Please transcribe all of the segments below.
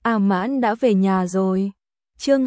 A Mãn đã về nhà rồi. Chương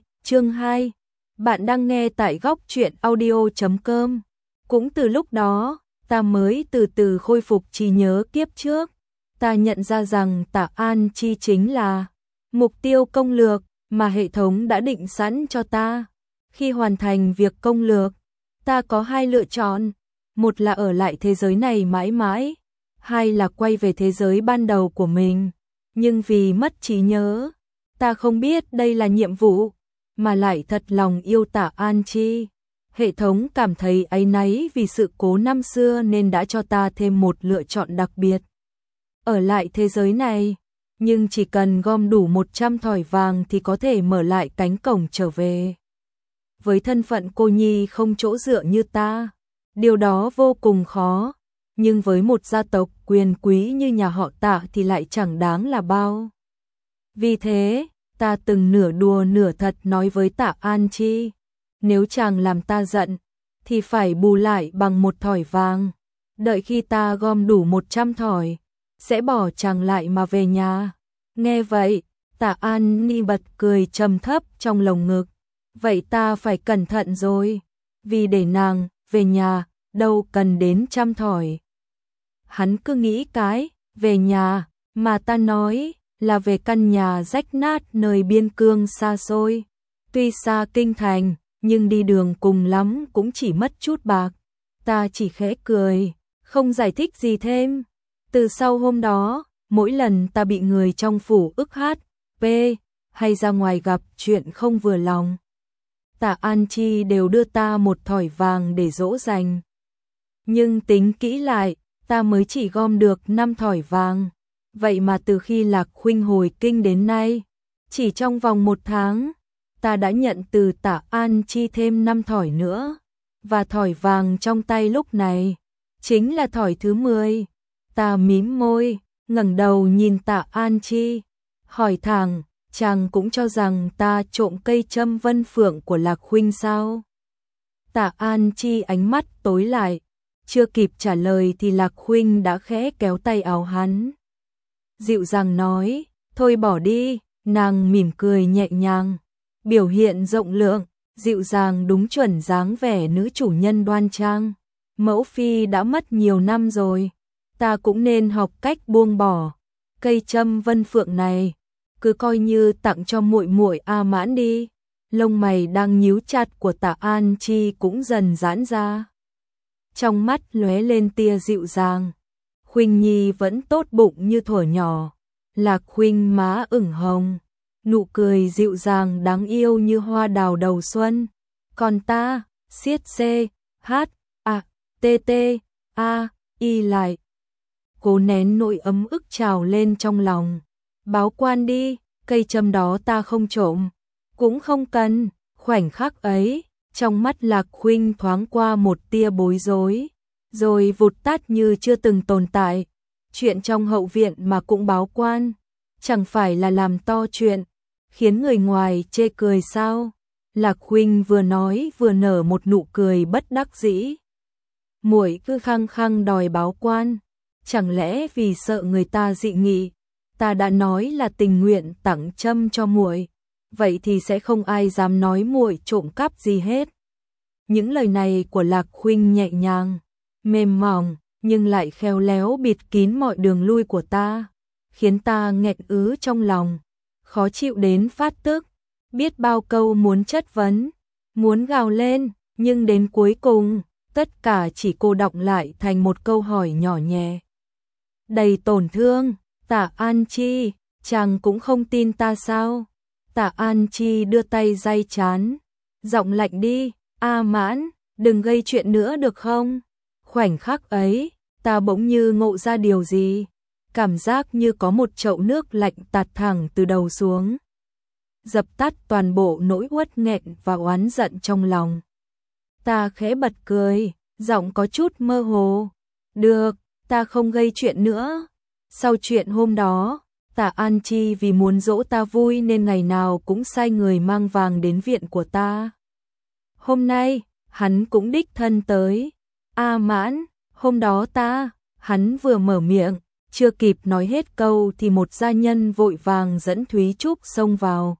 2. Bạn đang nghe tại góc truyện audio.com. Cũng từ lúc đó, ta mới từ từ khôi phục trí nhớ kiếp trước. Ta nhận ra rằng Tạ An Chi chính là mục tiêu công lược mà hệ thống đã định sẵn cho ta. Khi hoàn thành việc công lược, ta có hai lựa chọn. Một là ở lại thế giới này mãi mãi, hai là quay về thế giới ban đầu của mình. Nhưng vì mất trí nhớ, ta không biết đây là nhiệm vụ, mà lại thật lòng yêu Tạ An Chi. Hệ thống cảm thấy áy náy vì sự cố năm xưa nên đã cho ta thêm một lựa chọn đặc biệt. Ở lại thế giới này, nhưng chỉ cần gom đủ 100 thỏi vàng thì có thể mở lại cánh cổng trở về. Với thân phận cô nhi không chỗ dựa như ta, điều đó vô cùng khó, nhưng với một gia tộc quyền quý như nhà họ Tạ thì lại chẳng đáng là bao. Vì thế, ta từng nửa đùa nửa thật nói với Tạ An Chi, nếu chàng làm ta giận, thì phải bù lại bằng 1 thỏi vàng. Đợi khi ta gom đủ 100 thỏi, sẽ bỏ chàng lại mà về nhà. Nghe vậy, Tạ An Ni bật cười trầm thấp trong lồng ngực. Vậy ta phải cẩn thận rồi, vì để nàng về nhà, đâu cần đến 100 thỏi. Hắn cứ nghĩ cái về nhà mà ta nói là về căn nhà rách nát nơi biên cương xa xôi. Tuy xa kinh thành, nhưng đi đường cùng lắm cũng chỉ mất chút bạc. Ta chỉ khẽ cười, không giải thích gì thêm. Từ sau hôm đó, mỗi lần ta bị người trong phủ ức hát, hay ra ngoài gặp chuyện không vừa lòng, Tạ An Chi đều đưa ta 1 thỏi vàng để dỗ dành. Nhưng tính kỹ lại, ta mới chỉ gom được 5 thỏi vàng. Vậy mà từ khi Lạc Khuynh hồi kinh đến nay, chỉ trong vòng 1 tháng, ta đã nhận từ Tạ An Chi thêm 5 thỏi nữa. Và thỏi vàng trong tay lúc này, chính là thỏi thứ 10. Ta mím môi, ngẩng đầu nhìn Tạ An Chi, hỏi thẳng, chàng cũng cho rằng ta trộm cây châm Vân Phượng của Lạc Khuynh sao? Tạ An Chi ánh mắt tối lại, chưa kịp trả lời thì Lạc Khuynh đã khẽ kéo tay áo hắn. Dịu dàng nói, thôi bỏ đi, nàng mỉm cười nhẹ nhàng, biểu hiện rộng lượng, dịu dàng đúng chuẩn dáng vẻ nữ chủ nhân đoan trang. Mẫu phi đã mất nhiều năm rồi, ta cũng nên học cách buông bỏ. Cây châm Vân Phượng này, cứ coi như tặng cho muội muội A Mãn đi. Lông mày đang nhíu chặt của Tạ An Chi cũng dần giãn ra. Trong mắt lóe lên tia dịu dàng. Khuynh Nhi vẫn tốt bụng như thuở nhỏ. Lạc Khuynh má ửng hồng, nụ cười dịu dàng đáng yêu như hoa đào đầu xuân. Còn ta, siết C, H, A, T, T, A, Y lại. Cố nén nỗi ấm ức trào lên trong lòng. Báo quan đi, cây châm đó ta không trộm, cũng không cần. Khoảnh khắc ấy, trong mắt Lạc Khuynh thoáng qua một tia bối rối, rồi vụt tắt như chưa từng tồn tại. Chuyện trong hậu viện mà cũng báo quan, chẳng phải là làm to chuyện, khiến người ngoài chê cười sao? Lạc Khuynh vừa nói vừa nở một nụ cười bất đắc dĩ. Muội cứ khăng khăng đòi báo quan, chẳng lẽ vì sợ người ta dị nghị? Ta đã nói là tình nguyện tặng châm cho muội, vậy thì sẽ không ai dám nói muội trộm cắp gì hết. Những lời này của Lạc Khuynh nhẹ nhàng, mềm mỏng, nhưng lại khéo léo bịt kín mọi đường lui của ta, khiến ta nghẹn ứ trong lòng, khó chịu đến phát tức. Biết bao câu muốn chất vấn, muốn gào lên, nhưng đến cuối cùng, tất cả chỉ cô đọng lại thành một câu hỏi nhỏ nhẹ. Đầy tổn thương, Tạ An Chi, chàng cũng không tin ta sao? Tạ An Chi đưa tay day trán, giọng lạnh đi, A Mãn, đừng gây chuyện nữa được không? Khoảnh khắc ấy, ta bỗng như ngộ ra điều gì, cảm giác như có một chậu nước lạnh tạt thẳng từ đầu xuống, dập tắt toàn bộ nỗi uất nghẹn và oán giận trong lòng. Ta khẽ bật cười, giọng có chút mơ hồ. Được, ta không gây chuyện nữa. Sau chuyện hôm đó, Tạ An Chi vì muốn dỗ ta vui nên ngày nào cũng sai người mang vàng đến viện của ta. Hôm nay, hắn cũng đích thân tới. A Mãn, hôm đó hắn vừa mở miệng, chưa kịp nói hết câu thì một gia nhân vội vàng dẫn Thúy Trúc xông vào.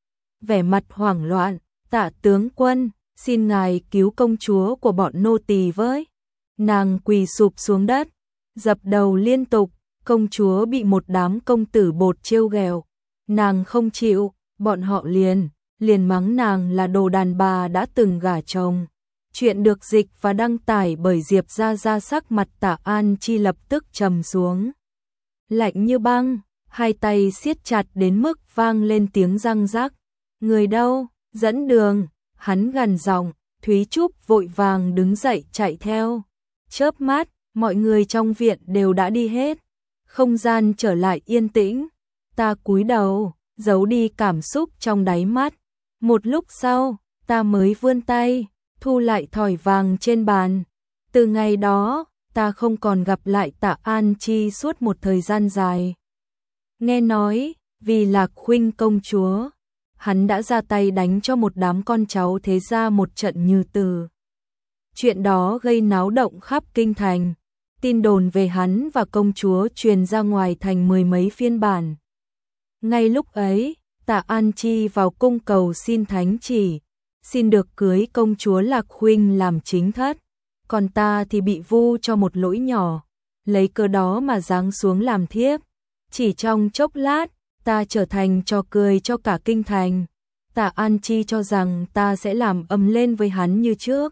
Vẻ mặt hoảng loạn, Tạ tướng quân, xin ngài cứu công chúa của bọn nô tỳ với. Nàng quỳ sụp xuống đất, dập đầu liên tục, công chúa bị một đám công tử bột trêu ghẹo. Nàng không chịu, bọn họ liền mắng nàng là đồ đàn bà đã từng gả chồng. Chuyện được dịch và đăng tải bởi Diệp Gia Gia. Sắc mặt Tạ An Chi lập tức trầm xuống. Lạnh như băng, hai tay siết chặt đến mức vang lên tiếng răng rắc. Người đâu, dẫn đường, hắn gằn giọng. Thúy Trúc vội vàng đứng dậy chạy theo. Chớp mắt, mọi người trong viện đều đã đi hết. Không gian trở lại yên tĩnh. Ta cúi đầu, giấu đi cảm xúc trong đáy mắt. Một lúc sau, ta mới vươn tay, thu lại thỏi vàng trên bàn. Từ ngày đó, ta không còn gặp lại Tạ An Chi suốt một thời gian dài. Nghe nói, vì Lạc Khuynh công chúa, hắn đã ra tay đánh cho một đám con cháu thế gia một trận như tử. Chuyện đó gây náo động khắp kinh thành. Tin đồn về hắn và công chúa truyền ra ngoài thành mười mấy phiên bản. Ngay lúc ấy, Tạ An Chi vào cung cầu xin thánh chỉ, xin được cưới công chúa Lạc Khuynh làm chính thất. Còn ta thì bị vu cho một lỗi nhỏ, lấy cớ đó mà giáng xuống làm thiếp. Chỉ trong chốc lát, ta trở thành trò cười cho cả kinh thành. Tạ An Chi cho rằng ta sẽ làm ầm lên với hắn như trước.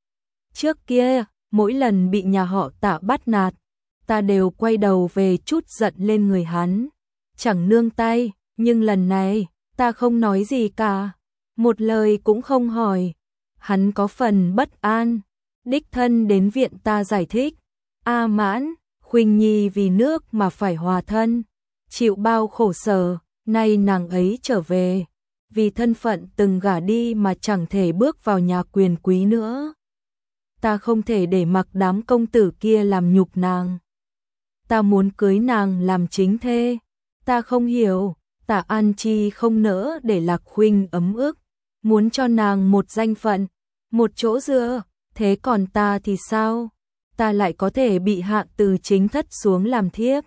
Trước kia, mỗi lần bị nhà họ Tạ bắt nạt, ta đều quay đầu về chút giận lên người hắn, chẳng nương tay, nhưng lần này, ta không nói gì cả, một lời cũng không hỏi. Hắn có phần bất an, đích thân đến viện ta giải thích. A Mãn, Khuynh Nhi vì nước mà phải hòa thân, chịu bao khổ sở, nay nàng ấy trở về, vì thân phận từng gả đi mà chẳng thể bước vào nhà quyền quý nữa. Ta không thể để mặc đám công tử kia làm nhục nàng. Ta muốn cưới nàng làm chính thê. Ta không hiểu, Tạ An Chi không nỡ để Lạc Khuynh ấm ức, muốn cho nàng một danh phận, một chỗ dựa, thế còn ta thì sao? Ta lại có thể bị hạ từ chính thất xuống làm thiếp,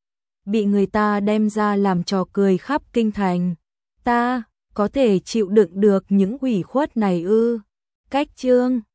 bị người ta đem ra làm trò cười khắp kinh thành. Ta có thể chịu đựng được những ủy khuất này ư? Cách chương